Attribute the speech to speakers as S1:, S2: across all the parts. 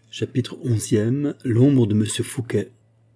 S1: Chapitre 11e. L'ombre de Monsieur Fouquet.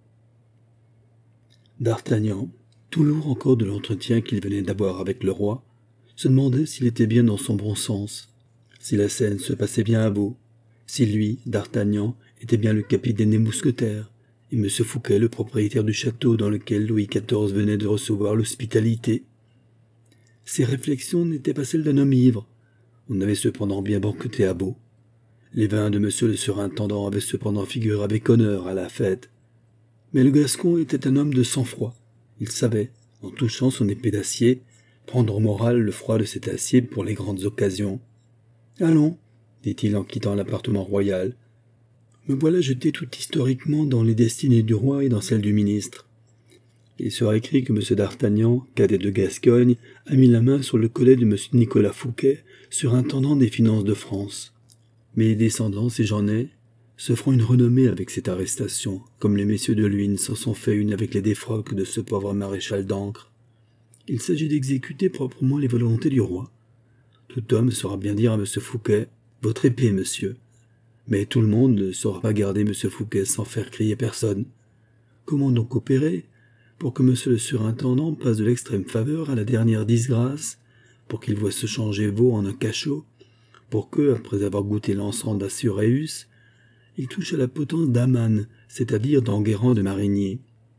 S1: D'Artagnan, tout lourd encore de l'entretien qu'il venait d'avoir avec le roi, se demandait s'il était bien dans son bon sens, si la scène se passait bien à Beau, si lui, d'Artagnan, était bien le capitaine des mousquetaires, et Monsieur Fouquet le propriétaire du château dans lequel Louis XIV venait de recevoir l'hospitalité. Ces réflexions n'étaient pas celles d'un homme ivre. On avait cependant bien banqueté à Beau. Les vins de monsieur le surintendant avaient cependant figuré avec honneur à la fête. Mais le Gascon était un homme de sang-froid. Il savait, en touchant son épée d'acier, prendre au moral le froid de cet acier pour les grandes occasions. « Allons, dit-il en quittant l'appartement royal. Me voilà jeté tout historiquement dans les destinées du roi et dans celles du ministre. Il sera écrit que M. d'Artagnan, cadet de Gascogne, a mis la main sur le collet de M. Nicolas Fouquet, surintendant des finances de France. Mes descendants, si j'en ai, se feront une renommée avec cette arrestation, comme les messieurs de Luynes s'en sont fait une avec les défroques de ce pauvre maréchal d'Ancre. Il s'agit d'exécuter proprement les volontés du roi. Tout homme saura bien dire à M. Fouquet « Votre épée, monsieur ». Mais tout le monde ne saura pas garder M. Fouquet sans faire crier personne. Comment donc opérer pour que M. le surintendant passe de l'extrême faveur à la dernière disgrâce, pour qu'il voie se changer veau en un cachot, pour que, après avoir goûté l'encens d'Assuréus, il touche à la potence d'Aman, c'est-à-dire d'Enguerrand de Marigny.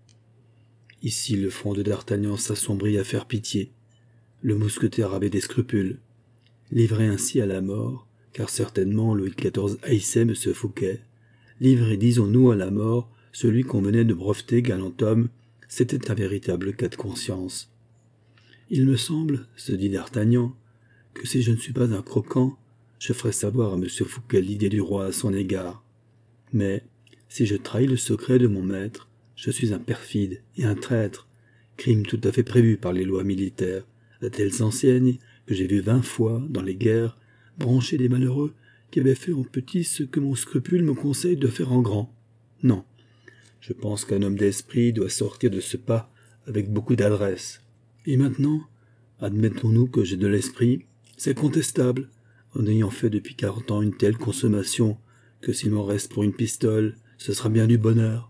S1: Ici le front de d'Artagnan s'assombrit à faire pitié. Le mousquetaire avait des scrupules. Livré ainsi à la mort, car certainement Louis XIV haïssait M. Fouquet, livré, disons-nous, à la mort, celui qu'on venait de breveter, galant homme, c'était un véritable cas de conscience. Il me semble, se dit d'Artagnan, que si je ne suis pas un croquant, je ferai savoir à M. Fouquet l'idée du roi à son égard. Mais, si je trahis le secret de mon maître, je suis un perfide et un traître, crime tout à fait prévu par les lois militaires, à telles enseignes que j'ai vu 20 fois, dans les guerres, brancher des malheureux qui avaient fait en petit ce que mon scrupule me conseille de faire en grand. Non, je pense qu'un homme d'esprit doit sortir de ce pas avec beaucoup d'adresse. Et maintenant, admettons-nous que j'ai de l'esprit, c'est contestable, en ayant fait depuis 40 ans une telle consommation, que s'il m'en reste pour une pistole, ce sera bien du bonheur.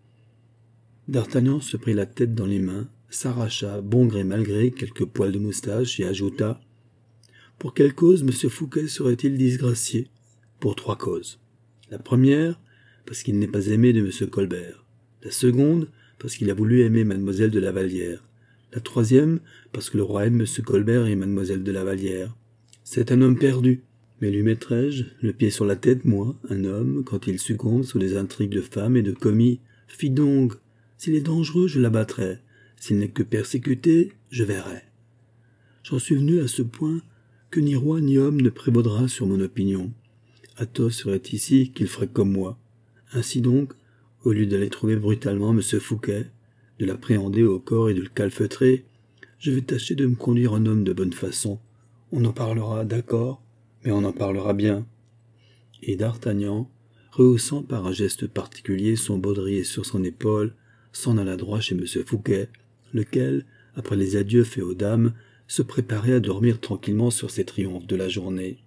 S1: D'Artagnan se prit la tête dans les mains, s'arracha, bon gré mal gré, quelques poils de moustache, et ajouta « Pour quelle cause M. Fouquet serait-il disgracié ? Pour 3 causes. La première, parce qu'il n'est pas aimé de M. Colbert. La seconde, parce qu'il a voulu aimer Mademoiselle de la Vallière. La troisième, parce que le roi aime M. Colbert et Mademoiselle de la Vallière. C'est un homme perdu. Mais lui mettrai-je, le pied sur la tête, moi, un homme, quand il succombe sous les intrigues de femmes et de commis? Fi donc, s'il est dangereux, je l'abattrai. S'il n'est que persécuté, je verrai. J'en suis venu à ce point que ni roi ni homme ne prévaudra sur mon opinion. Athos serait ici qu'il ferait comme moi. Ainsi donc, au lieu d'aller trouver brutalement M. Fouquet, de l'appréhender au corps et de le calfeutrer, je vais tâcher de me conduire en homme de bonne façon. On en parlera, d'accord, mais on en parlera bien. Et d'Artagnan, rehaussant par un geste particulier son baudrier sur son épaule, s'en alla droit chez M. Fouquet, lequel, après les adieux faits aux dames, se préparait à dormir tranquillement sur ses triomphes de la journée.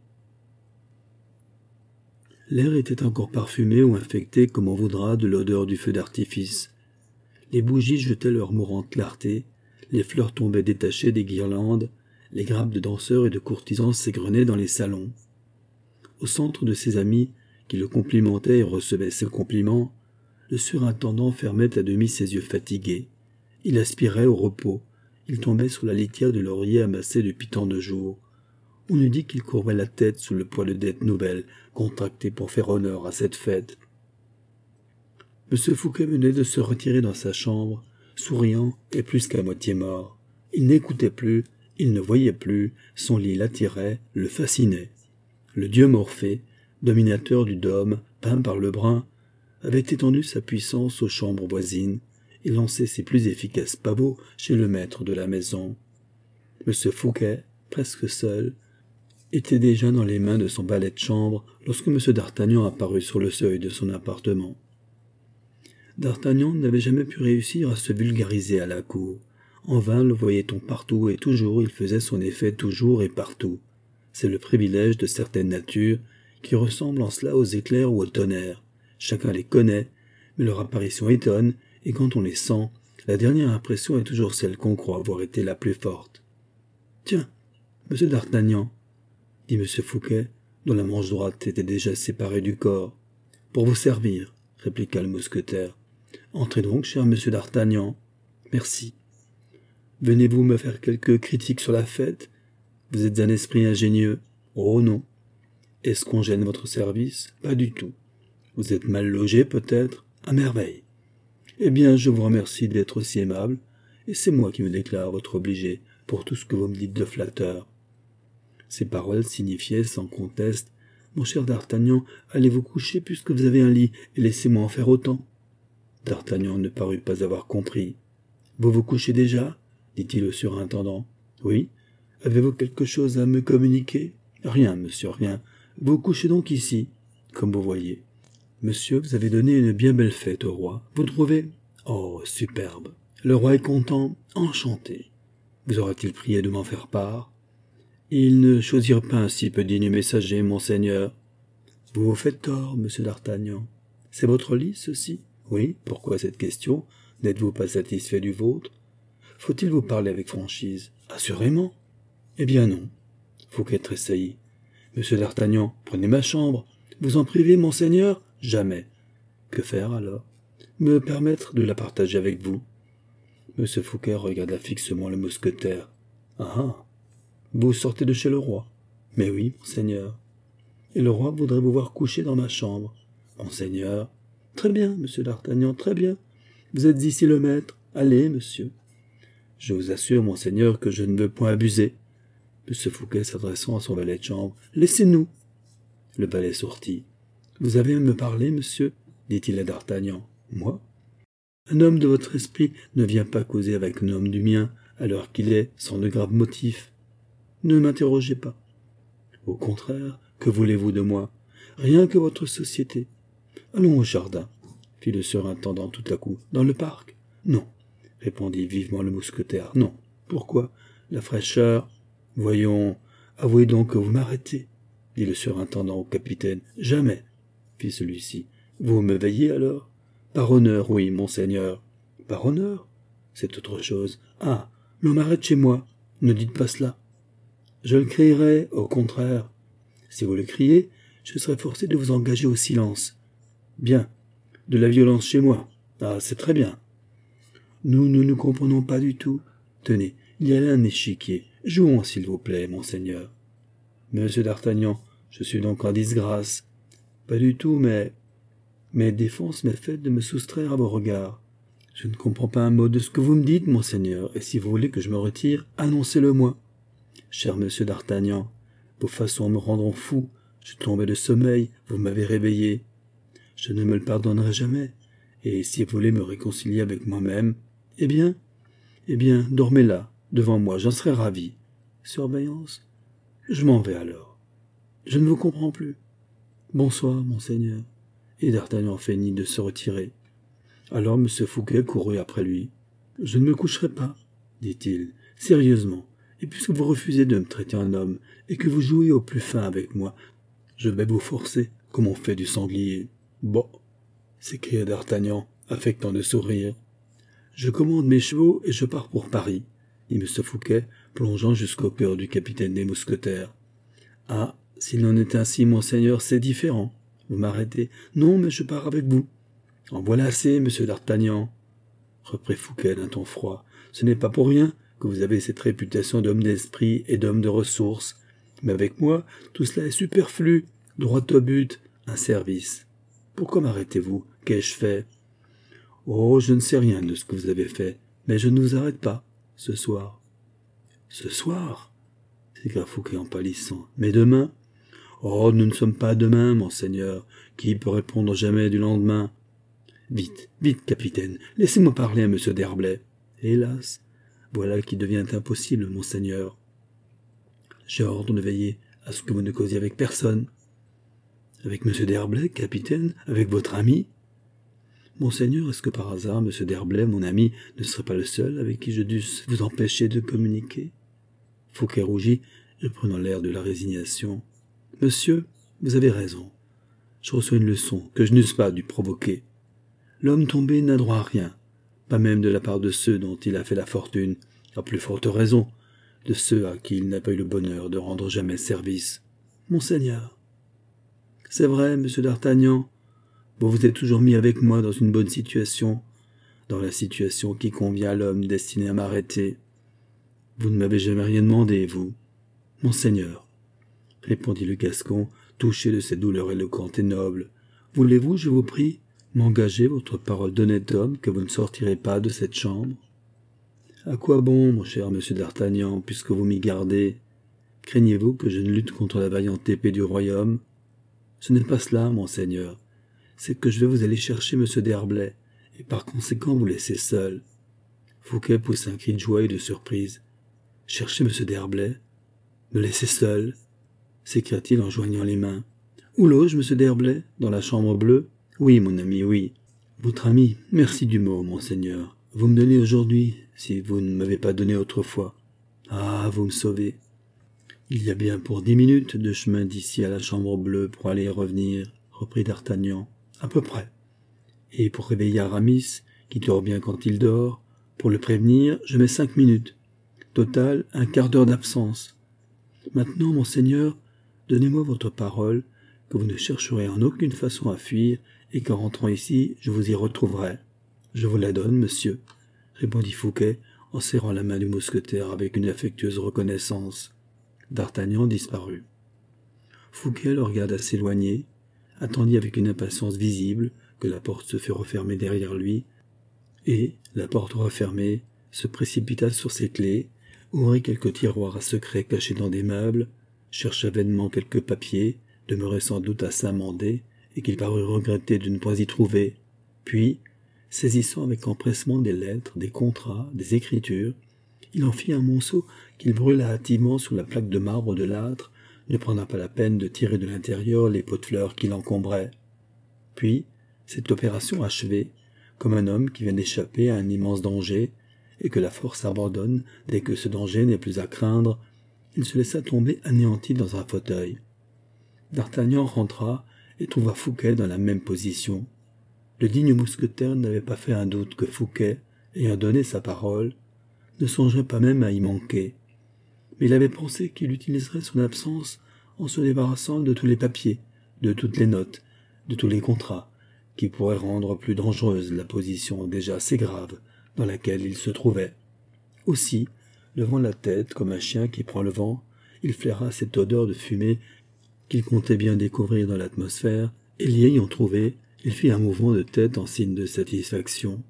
S1: L'air était encore parfumé ou infecté comme on voudra de l'odeur du feu d'artifice. Les bougies jetaient leur mourante clarté, les fleurs tombaient détachées des guirlandes, les grappes de danseurs et de courtisans s'égrenaient dans les salons. Au centre de ses amis, qui le complimentaient et recevaient ses compliments, le surintendant fermait à demi ses yeux fatigués. Il aspirait au repos. Il tombait sur la litière de laurier amassée depuis tant de jours. On eût dit qu'il courbait la tête sous le poids de dettes nouvelles, contractées pour faire honneur à cette fête. M. Fouquet venait de se retirer dans sa chambre, souriant et plus qu'à moitié mort. Il n'écoutait plus, il ne voyait plus, son lit l'attirait, le fascinait. Le dieu Morphée, dominateur du dôme, peint par Lebrun, avait étendu sa puissance aux chambres voisines et lancé ses plus efficaces pavots chez le maître de la maison. M. Fouquet, presque seul, était déjà dans les mains de son valet de chambre lorsque M. d'Artagnan apparut sur le seuil de son appartement. D'Artagnan n'avait jamais pu réussir à se vulgariser à la cour. En vain le voyait-on partout et toujours il faisait son effet toujours et partout. C'est le privilège de certaines natures qui ressemblent en cela aux éclairs ou au tonnerre. Chacun les connaît, mais leur apparition étonne, et quand on les sent, la dernière impression est toujours celle qu'on croit avoir été la plus forte. « Tiens, monsieur d'Artagnan, » dit M. Fouquet, dont la manche droite était déjà séparée du corps. « Pour vous servir, » répliqua le mousquetaire. « Entrez donc, cher monsieur d'Artagnan. »« Merci. Venez-vous me faire quelques critiques sur la fête? Vous êtes un esprit ingénieux. »« Oh non. Est-ce qu'on gêne votre service? Pas du tout. Vous êtes mal logé, peut-être? À merveille. Eh bien, je vous remercie d'être aussi aimable, et c'est moi qui me déclare votre obligé pour tout ce que vous me dites de flatteur. » Ces paroles signifiaient, sans conteste, « Mon cher d'Artagnan, allez vous coucher puisque vous avez un lit, et laissez-moi en faire autant. » D'Artagnan ne parut pas avoir compris. « Vous vous couchez déjà ?» dit-il au surintendant. « Oui. Avez-vous quelque chose à me communiquer ? » ?»« Rien, monsieur, rien. Vous couchez donc ici, comme vous voyez. Monsieur, vous avez donné une bien belle fête au roi. Vous trouvez ? Oh, superbe. Le roi est content, enchanté. Vous aura-t-il prié de m'en faire part ? Il ne choisira pas un si peu digne messager, monseigneur. Vous vous faites tort, monsieur d'Artagnan. C'est votre lit, ceci ? Oui, pourquoi cette question ? N'êtes-vous pas satisfait du vôtre ? Faut-il vous parler avec franchise ? Assurément. Eh bien non. Fouquet tressaillit. Monsieur d'Artagnan, prenez ma chambre. Vous en privez, monseigneur ? Jamais. Que faire alors ? Me permettre de la partager avec vous. Monsieur Fouquet regarda fixement le mousquetaire. Ah ah. Vous sortez de chez le roi ? Mais oui, monseigneur. Et le roi voudrait vous voir coucher dans ma chambre. Monseigneur. Très bien, monsieur d'Artagnan, très bien. Vous êtes ici le maître. Allez, monsieur. Je vous assure, monseigneur, que je ne veux point abuser. Monsieur Fouquet s'adressant à son valet de chambre. Laissez-nous. Le valet sortit. Vous avez à me parler, monsieur, dit-il à d'Artagnan. Moi ? Un homme de votre esprit ne vient pas causer avec un homme du mien, à l'heure qu'il est, sans de graves motifs. Ne m'interrogez pas. Au contraire, que voulez-vous de moi ? Rien que votre société. Allons au jardin, fit le surintendant tout à coup. Dans le parc ? Non, répondit vivement le mousquetaire. Non. Pourquoi ? La fraîcheur. Voyons, avouez donc que vous m'arrêtez, dit le surintendant au capitaine. Jamais, fit celui-ci. Vous me veillez alors ? Par honneur, oui, monseigneur. Par honneur ? C'est autre chose. Ah, l'on m'arrête chez moi. Ne dites pas cela. Je le crierai, au contraire. Si vous le criez, je serai forcé de vous engager au silence. Bien. De la violence chez moi. Ah, c'est très bien. Nous ne nous comprenons pas du tout. Tenez, il y a là un échiquier. Jouons, s'il vous plaît, monseigneur. Monsieur d'Artagnan, je suis donc en disgrâce. Pas du tout, mais mes défenses m'est faite de me soustraire à vos regards. Je ne comprends pas un mot de ce que vous me dites, monseigneur, et si vous voulez que je me retire, annoncez-le-moi. Cher monsieur d'Artagnan, vos façons me rendront fou. Je tombais de sommeil, vous m'avez réveillé. Je ne me le pardonnerai jamais, et si vous voulez me réconcilier avec moi-même, eh bien, dormez là, devant moi, j'en serai ravi. Surveillance ? Je m'en vais alors. Je ne vous comprends plus. Bonsoir, monseigneur. Et d'Artagnan feignit de se retirer. Alors M. Fouquet courut après lui. Je ne me coucherai pas, dit-il, sérieusement, et puisque vous refusez de me traiter en homme, et que vous jouez au plus fin avec moi, je vais vous forcer, comme on fait du sanglier. Bon, s'écria d'Artagnan, affectant de sourire. Je commande mes chevaux et je pars pour Paris, dit M. Fouquet, plongeant jusqu'au cœur du capitaine des mousquetaires. Ah, s'il en est ainsi, monseigneur, c'est différent. Vous m'arrêtez. Non, mais je pars avec vous. En voilà assez, monsieur d'Artagnan, reprit Fouquet d'un ton froid. Ce n'est pas pour rien que vous avez cette réputation d'homme d'esprit et d'homme de ressources. Mais avec moi, tout cela est superflu, droit au but, un service. Pourquoi m'arrêtez-vous ? Qu'ai-je fait ? Oh, je ne sais rien de ce que vous avez fait, mais je ne vous arrête pas, ce soir. Ce soir ? s'écria Fouquet en pâlissant. Mais demain ? Oh, nous ne sommes pas demain, monseigneur. Qui peut répondre jamais du lendemain ? Vite, vite, capitaine, laissez-moi parler à M. d'Herblay. Hélas, voilà qui devient impossible, monseigneur. J'ai ordre de veiller à ce que vous ne causiez avec personne. Avec M. d'Herblay, capitaine, avec votre ami ? Monseigneur, est-ce que par hasard M. d'Herblay, mon ami, ne serait pas le seul avec qui je dusse vous empêcher de communiquer ? Fouquet rougit, et prenant l'air de la résignation. Monsieur, Vous avez raison. Je reçois une leçon que je n'eusse pas dû provoquer. L'homme tombé n'a droit à rien, pas même de la part de ceux dont il a fait la fortune, à plus forte raison, de ceux à qui il n'a pas eu le bonheur de rendre jamais service. Monseigneur. C'est vrai, monsieur d'Artagnan, vous vous êtes toujours mis avec moi dans une bonne situation, dans la situation qui convient à l'homme destiné à m'arrêter. Vous ne m'avez jamais rien demandé, vous. Monseigneur, répondit le Gascon, touché de cette douleur éloquente et noble, voulez-vous, je vous prie, m'engager votre parole d'honnête homme que vous ne sortirez pas de cette chambre? À quoi bon, mon cher monsieur d'Artagnan, puisque vous m'y gardez? Craignez-vous que je ne lutte contre la vaillante épée du royaume? Ce n'est pas cela, monseigneur. C'est que je vais vous aller chercher monsieur d'Herblay, et par conséquent vous laisser seul. Fouquet poussa un cri de joie et de surprise. Chercher monsieur d'Herblay? Me laisser seul? S'écria-t-il en joignant les mains. Où loge monsieur d'Herblay? Dans la chambre bleue? Oui, mon ami, oui. Votre ami, merci du mot, monseigneur. Vous me donnez aujourd'hui, si vous ne m'avez pas donné autrefois. Ah, vous me sauvez. Il y a bien pour 10 minutes de chemin d'ici à la chambre bleue pour aller et revenir, reprit d'Artagnan. À peu près. Et pour réveiller Aramis, qui dort bien quand il dort, pour le prévenir, je mets 5 minutes. Total, un quart d'heure d'absence. Maintenant, monseigneur, donnez-moi votre parole que vous ne chercherez en aucune façon à fuir et qu'en rentrant ici, je vous y retrouverai. Je vous la donne, monsieur, répondit Fouquet en serrant la main du mousquetaire avec une affectueuse reconnaissance. D'Artagnan disparut. Fouquet le regarda s'éloigner, attendit avec une impatience visible que la porte se fût refermée derrière lui, et, la porte refermée, se précipita sur ses clés, ouvrit quelques tiroirs à secret cachés dans des meubles, chercha vainement quelques papiers, demeurés sans doute à s'amender, et qu'il parut regretter de ne point y trouver, puis, saisissant avec empressement des lettres, des contrats, des écritures, il en fit un monceau qu'il brûla hâtivement sous la plaque de marbre de l'âtre, ne prenant pas la peine de tirer de l'intérieur les pots de fleurs qui l'encombraient. Puis, cette opération achevée, comme un homme qui vient d'échapper à un immense danger, et que la force abandonne dès que ce danger n'est plus à craindre, il se laissa tomber anéanti dans un fauteuil. D'Artagnan rentra et trouva Fouquet dans la même position. Le digne mousquetaire n'avait pas fait un doute que Fouquet, ayant donné sa parole, ne songerait pas même à y manquer. Mais il avait pensé qu'il utiliserait son absence en se débarrassant de tous les papiers, de toutes les notes, de tous les contrats, qui pourraient rendre plus dangereuse la position déjà assez grave dans laquelle il se trouvait. Aussi, levant la tête comme un chien qui prend le vent, il flaira cette odeur de fumée qu'il comptait bien découvrir dans l'atmosphère, et l'y ayant trouvée, il fit un mouvement de tête en signe de satisfaction.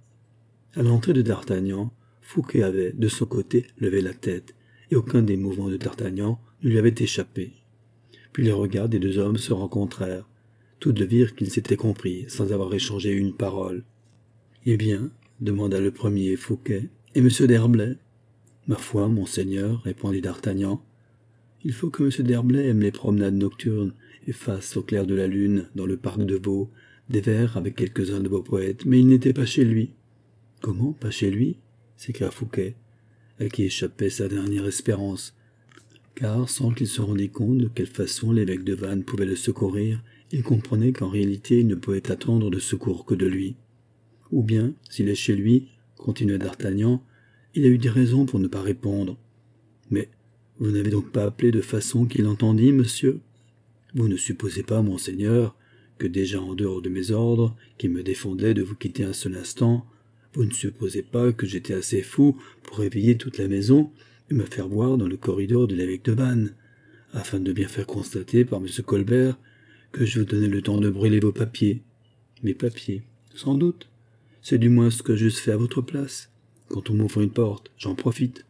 S1: À l'entrée de D'Artagnan, Fouquet avait, de son côté, levé la tête, et aucun des mouvements de D'Artagnan ne lui avait échappé. Puis les regards des deux hommes se rencontrèrent. Tous deux virent qu'ils s'étaient compris, sans avoir échangé une parole. « Eh bien, demanda le premier Fouquet, « et monsieur d'Herblay ?»« Ma foi, monseigneur, répondit D'Artagnan, il faut que monsieur d'Herblay aime les promenades nocturnes et fasse, au clair de la lune, dans le parc de Vaux, des vers avec quelques-uns de vos poètes, mais il n'était pas chez lui. »« Comment, pas chez lui ?» s'écria Fouquet, à qui échappait sa dernière espérance, car, sans qu'il se rendît compte de quelle façon l'évêque de Vannes pouvait le secourir, il comprenait qu'en réalité il ne pouvait attendre de secours que de lui. « Ou bien, s'il est chez lui, continua D'Artagnan, il a eu des raisons pour ne pas répondre. Mais vous n'avez donc pas appelé de façon qu'il entendît, monsieur? Vous ne supposez pas, monseigneur, que déjà en dehors de mes ordres, qui me défendaient de vous quitter un seul instant, vous ne supposez pas que j'étais assez fou pour réveiller toute la maison et me faire voir dans le corridor de l'évêque de Vannes, afin de bien faire constater par M. Colbert que je vous donnais le temps de brûler vos papiers. Mes papiers, sans doute. C'est du moins ce que j'eusse fait à votre place. Quand on m'ouvre une porte, j'en profite.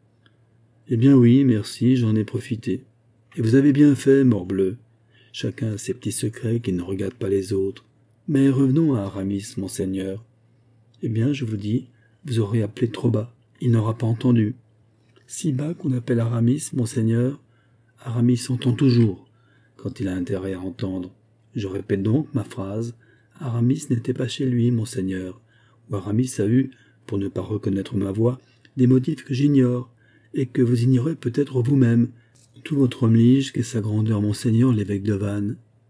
S1: Eh bien oui, merci, j'en ai profité. Et vous avez bien fait, morbleu. Chacun a ses petits secrets qui ne regardent pas les autres. Mais revenons à Aramis, monseigneur. Eh bien, je vous dis, vous aurez appelé trop bas. Il n'aura pas entendu. Si bas qu'on appelle Aramis, monseigneur, Aramis entend toujours, quand il a intérêt à entendre. Je répète donc ma phrase. Aramis n'était pas chez lui, monseigneur. Ou Aramis a eu, pour ne pas reconnaître ma voix, des motifs que j'ignore, et que vous ignorez peut-être vous-même. Tout votre homme lige qu'est sa grandeur, monseigneur l'évêque de Vannes.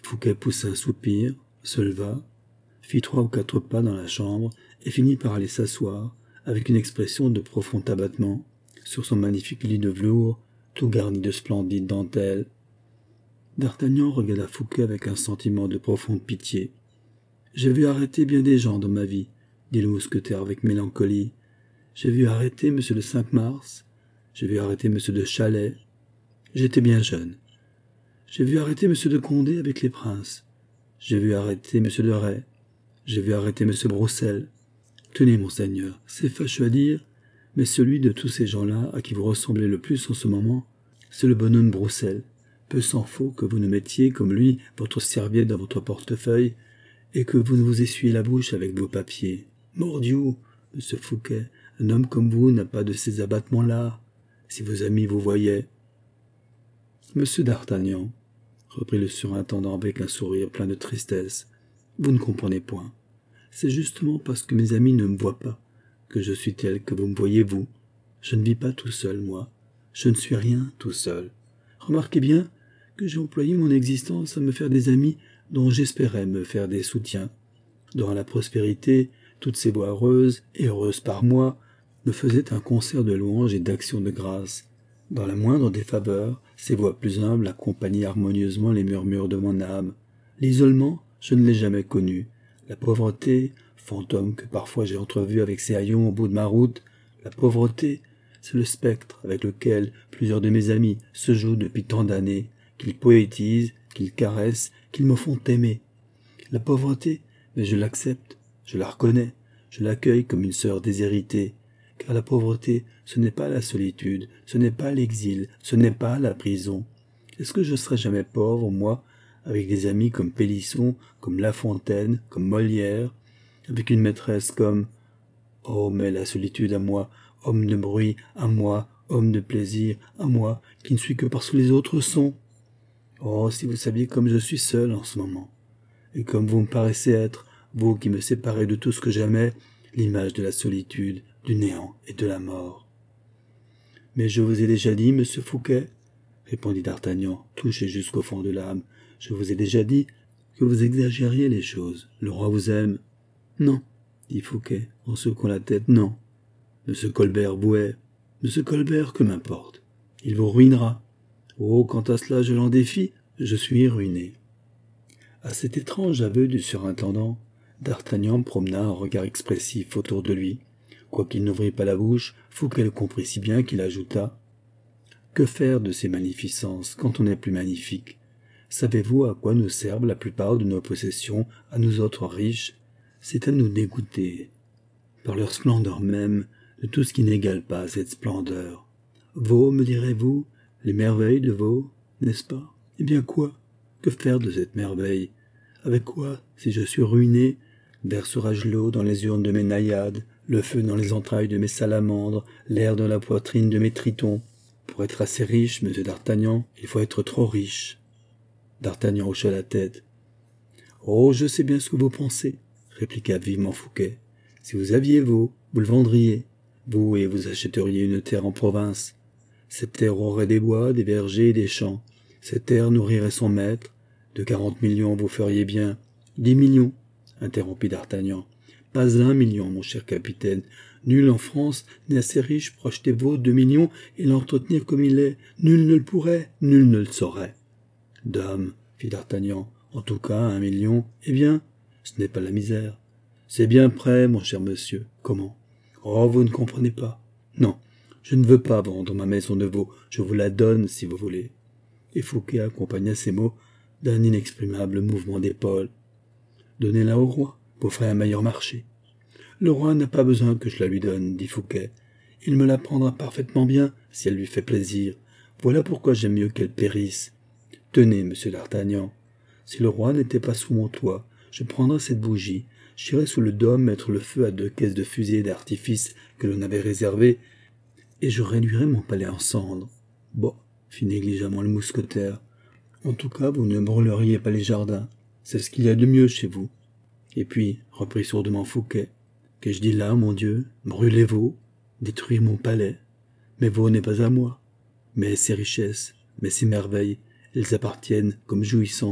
S1: Fouquet poussa un soupir, se leva, fit 3 ou 4 pas dans la chambre et finit par aller s'asseoir, avec une expression de profond abattement, sur son magnifique lit de velours, tout garni de splendides dentelles. D'Artagnan regarda Fouquet avec un sentiment de profonde pitié. « J'ai vu arrêter bien des gens dans ma vie, » dit le mousquetaire avec mélancolie. « J'ai vu arrêter M. de Cinq-Mars, j'ai vu arrêter M. de Chalais. J'étais bien jeune. J'ai vu arrêter M. de Condé avec les princes. J'ai vu arrêter M. de Rais. J'ai vu arrêter M. Broussel. Tenez, monseigneur, c'est fâcheux à dire, mais celui de tous ces gens-là à qui vous ressemblez le plus en ce moment, c'est le bonhomme Broussel. Peu s'en faut que vous ne mettiez, comme lui, votre serviette dans votre portefeuille, et que vous ne vous essuyez la bouche avec vos papiers. Mordiou, monsieur Fouquet, un homme comme vous n'a pas de ces abattements-là. Si vos amis vous voyaient. Monsieur d'Artagnan, reprit le surintendant avec un sourire plein de tristesse, vous ne comprenez point. C'est justement parce que mes amis ne me voient pas que je suis tel que vous me voyez vous. Je ne vis pas tout seul, moi. Je ne suis rien tout seul. Remarquez bien que j'ai employé mon existence à me faire des amis dont j'espérais me faire des soutiens. Dans la prospérité, toutes ces voix heureuses, et heureuses par moi, me faisaient un concert de louanges et d'actions de grâce. Dans la moindre des faveurs, ces voix plus humbles accompagnaient harmonieusement les murmures de mon âme. L'isolement, je ne l'ai jamais connu. La pauvreté, fantôme que parfois j'ai entrevu avec ces haillons au bout de ma route, la pauvreté, c'est le spectre avec lequel plusieurs de mes amis se jouent depuis tant d'années, qu'ils poétisent, qu'ils caressent, qu'ils me font aimer. La pauvreté, mais je l'accepte, je la reconnais, je l'accueille comme une sœur déshéritée, car la pauvreté, ce n'est pas la solitude, ce n'est pas l'exil, ce n'est pas la prison. Est-ce que je serai jamais pauvre, moi, avec des amis comme Pélisson, comme La Fontaine, comme Molière, avec une maîtresse comme... Oh, mais la solitude à moi, homme de bruit, à moi, homme de plaisir, à moi, qui ne suis que parce que les autres sont. Oh, si vous saviez comme je suis seul en ce moment, et comme vous me paraissez être, vous qui me séparez de tout ce que j'aimais, l'image de la solitude, du néant et de la mort. Mais je vous ai déjà dit, monsieur Fouquet, répondit d'Artagnan, touché jusqu'au fond de l'âme, je vous ai déjà dit que vous exagériez les choses. Le roi vous aime. Non, dit Fouquet, en secouant la tête, non. Monsieur Colbert vous hait. Monsieur Colbert, que m'importe. Il vous ruinera. Oh, quant à cela, je l'en défie, je suis ruiné. À cet étrange aveu du surintendant, d'Artagnan promena un regard expressif autour de lui. Quoiqu'il n'ouvrit pas la bouche, Fouquet le comprit si bien qu'il ajouta « Que faire de ces magnificences quand on n'est plus magnifique? Savez-vous à quoi nous servent la plupart de nos possessions, à nous autres riches? C'est à nous dégoûter, par leur splendeur même, de tout ce qui n'égale pas cette splendeur. Vaux, me direz-vous, les merveilles de Vaux, n'est-ce pas? Eh bien quoi? Que faire de cette merveille? Avec quoi, si je suis ruiné, verserai-je l'eau dans les urnes de mes naïades, le feu dans les entrailles de mes salamandres, l'air dans la poitrine de mes tritons? Pour être assez riche, monsieur d'Artagnan, il faut être trop riche. D'Artagnan hocha la tête. « Oh, je sais bien ce que vous pensez, » répliqua vivement Fouquet. « Si vous aviez vous le vendriez, vous, et vous achèteriez une terre en province. Cette terre aurait des bois, des vergers et des champs. Cette terre nourrirait son maître. De 40 millions, vous feriez bien. 10 millions, interrompit d'Artagnan. Pas 1 million, mon cher capitaine. Nul en France n'est assez riche pour acheter vos 2 millions et l'entretenir comme il est. Nul ne le pourrait, nul ne le saurait. Dame, fit d'Artagnan, en tout cas 1 million, eh bien, ce n'est pas la misère. C'est bien près, mon cher monsieur. Comment? Oh, vous ne comprenez pas. Non, je ne veux pas vendre ma maison de Vaux, je vous la donne si vous voulez. Et Fouquet accompagna ces mots d'un inexprimable mouvement d'épaules. Donnez-la au roi, vous ferez un meilleur marché. Le roi n'a pas besoin que je la lui donne, dit Fouquet. Il me la prendra parfaitement bien, si elle lui fait plaisir. Voilà pourquoi j'aime mieux qu'elle périsse. Tenez, monsieur d'Artagnan, si le roi n'était pas sous mon toit, je prendrais cette bougie, j'irais sous le dôme mettre le feu à 2 caisses de fusées d'artifice que l'on avait réservées, et je réduirais mon palais en cendres. Bon, fit négligemment le mousquetaire. En tout cas, vous ne brûleriez pas les jardins. C'est ce qu'il y a de mieux chez vous. Et puis, reprit sourdement Fouquet, qu'ai-je dit là, mon Dieu? Brûler Vaux, détruire mon palais. Mais Vaux n'est pas à moi. Mais ses richesses, mais ses merveilles, elles appartiennent, comme jouissance,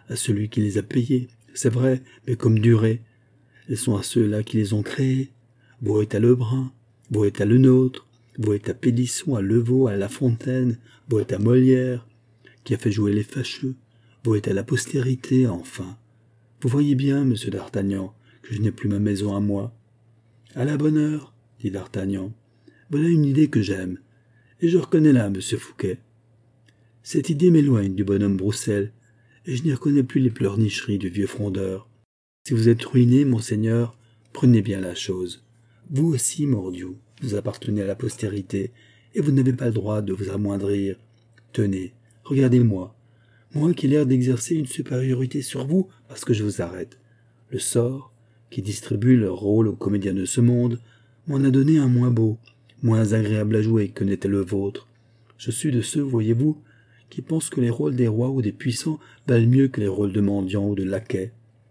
S1: à celui qui les a payées, c'est vrai, mais comme durée. Elles sont à ceux-là qui les ont créées. Beau est à Lebrun, beau est à Lenôtre, beau est à Pélisson, à Levaux, à La Fontaine, beau est à Molière, qui a fait jouer les fâcheux, beau est à la postérité, enfin. Vous voyez bien, monsieur d'Artagnan, que je n'ai plus ma maison à moi. À la bonne heure, dit d'Artagnan. Voilà une idée que j'aime, et je reconnais là, monsieur Fouquet. Cette idée m'éloigne du bonhomme Broussel, et je n'y reconnais plus les pleurnicheries du vieux frondeur. Si vous êtes ruiné, monseigneur, prenez bien la chose. Vous aussi, mordiou, vous appartenez à la postérité, et vous n'avez pas le droit de vous amoindrir. Tenez, regardez-moi, moi qui ai l'air d'exercer une supériorité sur vous parce que je vous arrête. Le sort, qui distribue leur rôle aux comédiens de ce monde, m'en a donné un moins beau, moins agréable à jouer que n'était le vôtre. Je suis de ceux, voyez-vous, qui pensent que les rôles des rois ou des puissants valent mieux que les rôles de mendiants ou de laquais.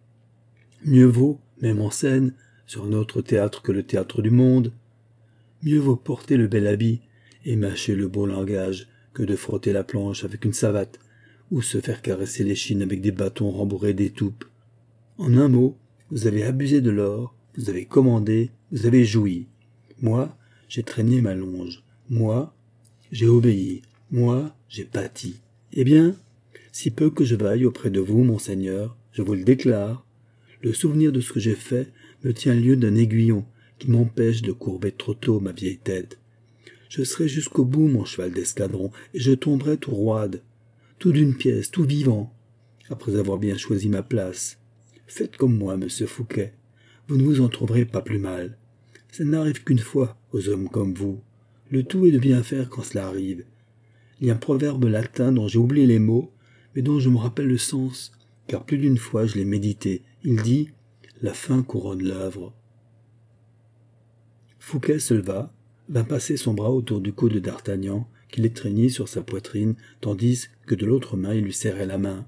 S1: Mieux vaut, même en scène, sur notre théâtre que le théâtre du monde, mieux vaut porter le bel habit et mâcher le beau langage que de frotter la planche avec une savate ou se faire caresser l'échine avec des bâtons rembourrés d'étoupe. En un mot, vous avez abusé de l'or, vous avez commandé, vous avez joui. Moi, j'ai traîné ma longe. Moi, j'ai obéi. Moi, j'ai pâti. Eh bien, si peu que je vaille auprès de vous, monseigneur, je vous le déclare, le souvenir de ce que j'ai fait me tient lieu d'un aiguillon qui m'empêche de courber trop tôt ma vieille tête. Je serai jusqu'au bout mon cheval d'escadron, et je tomberai tout roide, tout d'une pièce, tout vivant, après avoir bien choisi ma place. Faites comme moi, monsieur Fouquet, vous ne vous en trouverez pas plus mal. Ça n'arrive qu'une fois aux hommes comme vous. Le tout est de bien faire quand cela arrive. Il y a un proverbe latin dont j'ai oublié les mots, mais dont je me rappelle le sens, car plus d'une fois je l'ai médité. Il dit « La fin couronne l'œuvre ». Fouquet se leva, vint passer son bras autour du cou de d'Artagnan, qui l'étreignit sur sa poitrine, tandis que de l'autre main il lui serrait la main.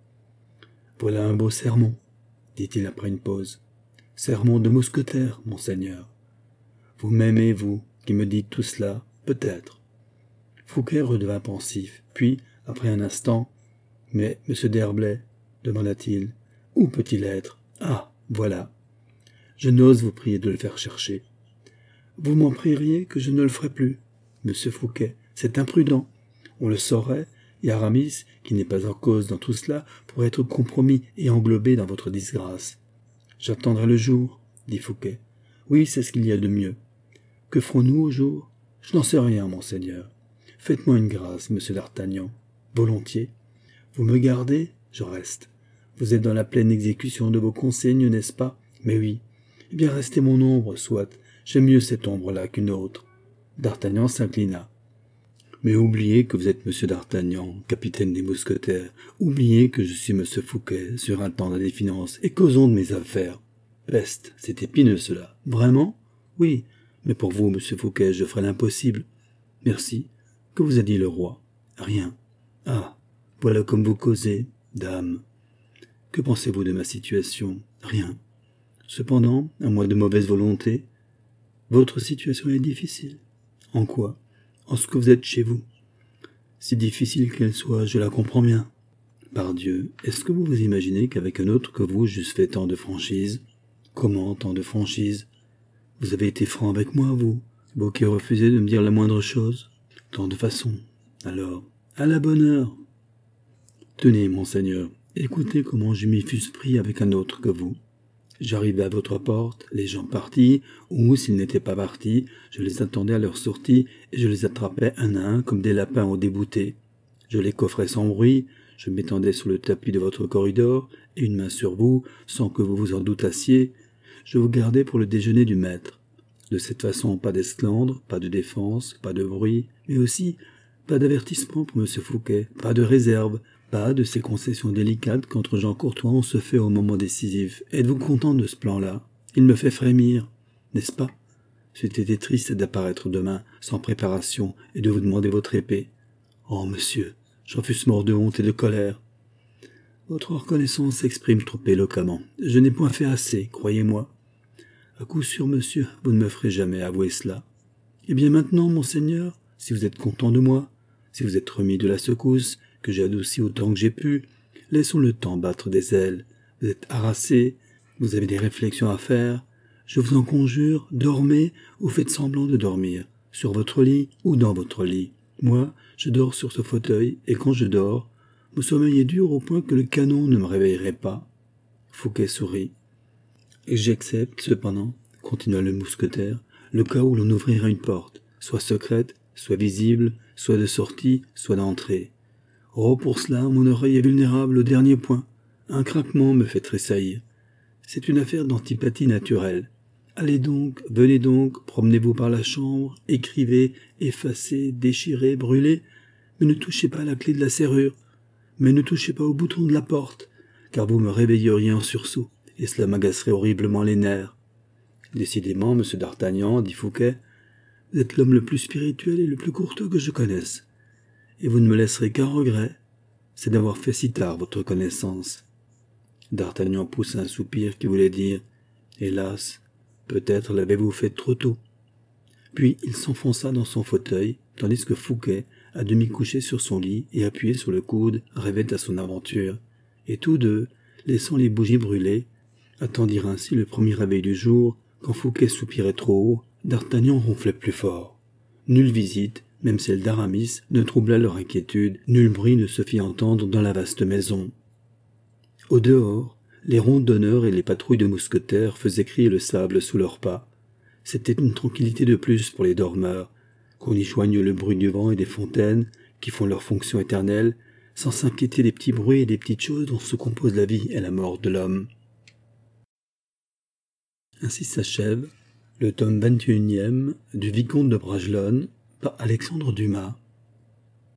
S1: « Voilà un beau sermon, dit-il après une pause. « Sermon de mousquetaire, monseigneur. Vous m'aimez, vous, qui me dites tout cela, peut-être. » Fouquet redevint pensif, puis, après un instant, « Mais, monsieur d'Herblay, demanda-t-il, où peut-il être? Ah, voilà. Je n'ose vous prier de le faire chercher. Vous m'en prieriez que je ne le ferai plus, monsieur Fouquet. C'est imprudent. On le saurait, et Aramis, qui n'est pas en cause dans tout cela, pourrait être compromis et englobé dans votre disgrâce. J'attendrai le jour, dit Fouquet. Oui, c'est ce qu'il y a de mieux. Que ferons-nous au jour? Je n'en sais rien, monseigneur. Faites-moi une grâce, monsieur d'Artagnan. Volontiers. Vous me gardez, je reste. Vous êtes dans la pleine exécution de vos consignes, n'est-ce pas? Mais oui. Eh bien, restez mon ombre, soit. J'aime mieux cette ombre-là qu'une autre. D'Artagnan s'inclina. Mais oubliez que vous êtes monsieur d'Artagnan, capitaine des mousquetaires. Oubliez que je suis monsieur Fouquet, surintendant des finances, et causons de mes affaires. Peste, c'est épineux cela. Vraiment? Oui, mais pour vous, monsieur Fouquet, je ferai l'impossible. Merci. Que vous a dit le roi? Rien. Ah, voilà comme vous causez, dame. Que pensez-vous de ma situation? Rien. Cependant, à moins de mauvaise volonté, votre situation est difficile. En quoi? En ce que vous êtes chez vous. Si difficile qu'elle soit, je la comprends bien. Pardieu, est-ce que vous vous imaginez qu'avec un autre que vous, j'eusse fait tant de franchise? Comment tant de franchise? Vous avez été franc avec moi, vous qui refusez de me dire la moindre chose. Tant de façons. Alors, à la bonne heure. Tenez, monseigneur, écoutez comment je m'y fusse pris avec un autre que vous. J'arrivais à votre porte, les gens partis, ou, s'ils n'étaient pas partis, je les attendais à leur sortie, et je les attrapais un à un comme des lapins au débouté. Je les coffrais sans bruit, je m'étendais sur le tapis de votre corridor, et une main sur vous, sans que vous vous en doutassiez, je vous gardais pour le déjeuner du maître. De cette façon, pas d'esclandre, pas de défense, pas de bruit, mais aussi pas d'avertissement pour M. Fouquet, pas de réserve, pas de ces concessions délicates qu'entre gens courtois on se fait au moment décisif. Êtes-vous content de ce plan-là? Il me fait frémir, n'est-ce pas? C'eût été triste d'apparaître demain, sans préparation, et de vous demander votre épée. Oh, monsieur, j'en fusse mort de honte et de colère. Votre reconnaissance s'exprime trop éloquemment. Je n'ai point fait assez, croyez-moi. À coup sûr, monsieur, vous ne me ferez jamais avouer cela. Eh bien maintenant, monseigneur, si vous êtes content de moi, si vous êtes remis de la secousse, que j'ai adouci autant que j'ai pu, Laissons le temps battre des ailes. Vous êtes harassés, vous avez des réflexions à faire. Je vous en conjure, dormez ou faites semblant de dormir, sur votre lit ou dans votre lit. Moi, je dors sur ce fauteuil, et quand je dors, mon sommeil est dur au point que le canon ne me réveillerait pas. Fouquet sourit. Et j'accepte, cependant, continua le mousquetaire, le cas où l'on ouvrira une porte, soit secrète, soit visible, soit de sortie, soit d'entrée. Oh, pour cela, mon oreille est vulnérable au dernier point. Un craquement me fait tressaillir. C'est une affaire d'antipathie naturelle. Allez donc, venez donc, promenez-vous par la chambre, écrivez, effacez, déchirez, brûlez, mais ne touchez pas à la clé de la serrure, mais ne touchez pas au bouton de la porte, car vous me réveilleriez en sursaut, et cela m'agacerait horriblement les nerfs. Décidément, monsieur d'Artagnan, dit Fouquet, vous êtes l'homme le plus spirituel et le plus courtois que je connaisse, et vous ne me laisserez qu'un regret, c'est d'avoir fait si tard votre connaissance. D'Artagnan poussa un soupir qui voulait dire « Hélas, peut-être l'avez-vous fait trop tôt ». Puis il s'enfonça dans son fauteuil, tandis que Fouquet, à demi couché sur son lit et appuyé sur le coude, rêvait à son aventure. Et tous deux, laissant les bougies brûler, attendirent ainsi le premier réveil du jour. Quand Fouquet soupirait trop haut, d'Artagnan ronflait plus fort. Nulle visite, même celle d'Aramis, ne troubla leur inquiétude, nul bruit ne se fit entendre dans la vaste maison. Au dehors, les rondes d'honneur et les patrouilles de mousquetaires faisaient crier le sable sous leurs pas. C'était une tranquillité de plus pour les dormeurs, qu'on y joigne le bruit du vent et des fontaines, qui font leur fonction éternelle, sans s'inquiéter des petits bruits et des petites choses dont se composent la vie et la mort de l'homme. Ainsi s'achève le tome 21e du Vicomte de Bragelonne par Alexandre Dumas.